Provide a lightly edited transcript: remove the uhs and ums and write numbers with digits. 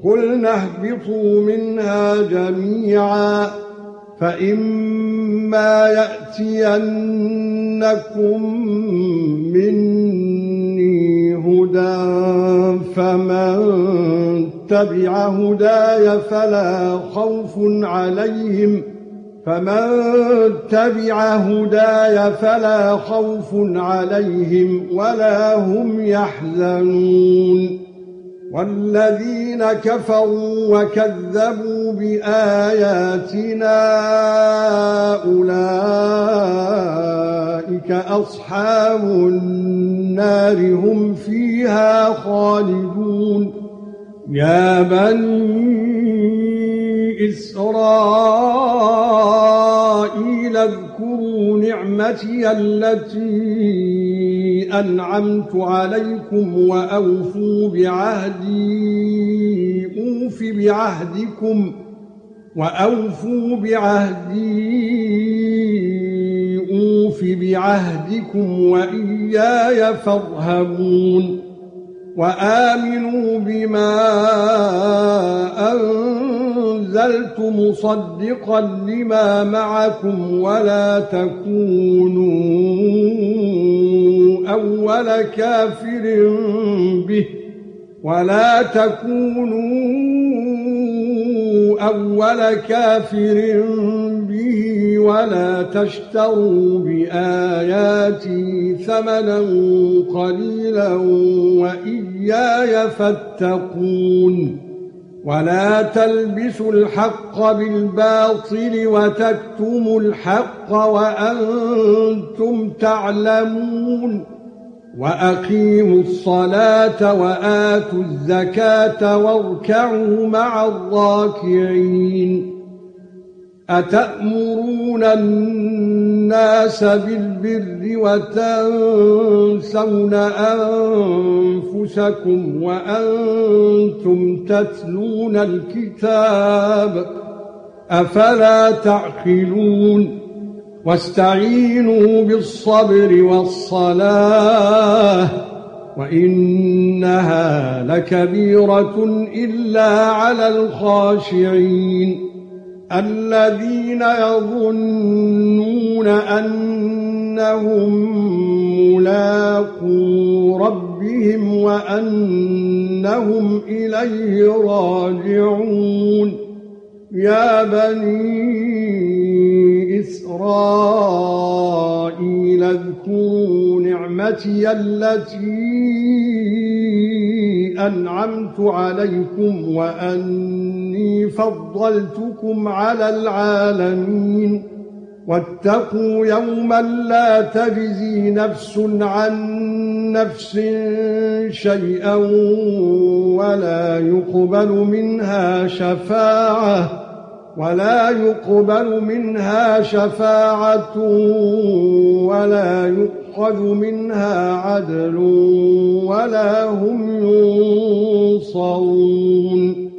قُلْنَا اهْبِطُوا مِنْهَا جَمِيعًا فَإِمَّا يَأْتِيَنَّكُم مِّنِّي هُدًى فَمَن تَبِعَ هُدَايَ فَلَا خَوْفٌ عَلَيْهِمْ وَلَا هُمْ يَحْزَنُونَ وَالَّذِينَ كَفَرُوا وَكَذَّبُوا بِآيَاتِنَا أُولَئِكَ أَصْحَابُ النَّارِ هُمْ فِيهَا خَالِدُونَ يَا بَنِي إِسْرَائِيلَ اذْكُرُوا نِعْمَتِيَ الَّتِي أَنْعَمْتُ عَلَيْكُمْ وَأَوْفُوا بِعَهْدِي أُوفِ بِعَهْدِكُمْ وَإِيَّايَ فَارْهَبُونِ وَآمِنُوا بِمَا أَنزَلْتُ مُصَدِّقًا لِمَا مَعَكُمْ وَلَا تَكُونُوا أَوَّلَ كَافِرٍ بِهِ وَلَا تَشْتَرُوا بِآيَاتِي ثَمَنًا قَلِيلًا وَإِيَّايَ فَاتَّقُونِ وَلَا تَلْبِسُوا الْحَقَّ بِالْبَاطِلِ وَتَكْتُمُوا الْحَقَّ وَأَنْتُمْ تَعْلَمُونَ وَأَقِيمُوا الصَّلَاةَ وَآتُوا الزَّكَاةَ وَارْكَعُوا مَعَ الرَّاكِعِينَ أَتَأْمُرُونَ النَّاسَ بِالْبِرِّ وَتَنسَوْنَ أَنفُسَكُمْ وَأَنْتُمْ تَتْلُونَ الْكِتَابَ أَفَلَا تَعْقِلُونَ وَاسْتَعِينُوا بِالصَّبْرِ وَالصَّلَاةِ وَإِنَّهَا لَكَبِيرَةٌ إِلَّا عَلَى الْخَاشِعِينَ الَّذِينَ يَظُنُّونَ أَنَّهُم مُّلَاقُو رَبِّهِمْ وَأَنَّهُمْ إِلَيْهِ راجعون يَا بَنِي إِسْرَائِيلَ اذْكُرُوا نِعْمَتِيَ الَّتِي أَنْعَمْتُ عَلَيْكُمْ وَأَنِّي فَضَّلْتُكُمْ عَلَى الْعَالَمِينَ وَاتَّقُوا يَوْمًا لَّا تَجْزِي نَفْسٌ عَن نَّفْسٍ شَيْئًا وَلَا يُقْبَلُ مِنْهَا شَفَاعَةٌ وَلَا يُؤْخَذُ مِنْهَا عَدْلٌ وَلَا هُمْ يُنصَرُونَ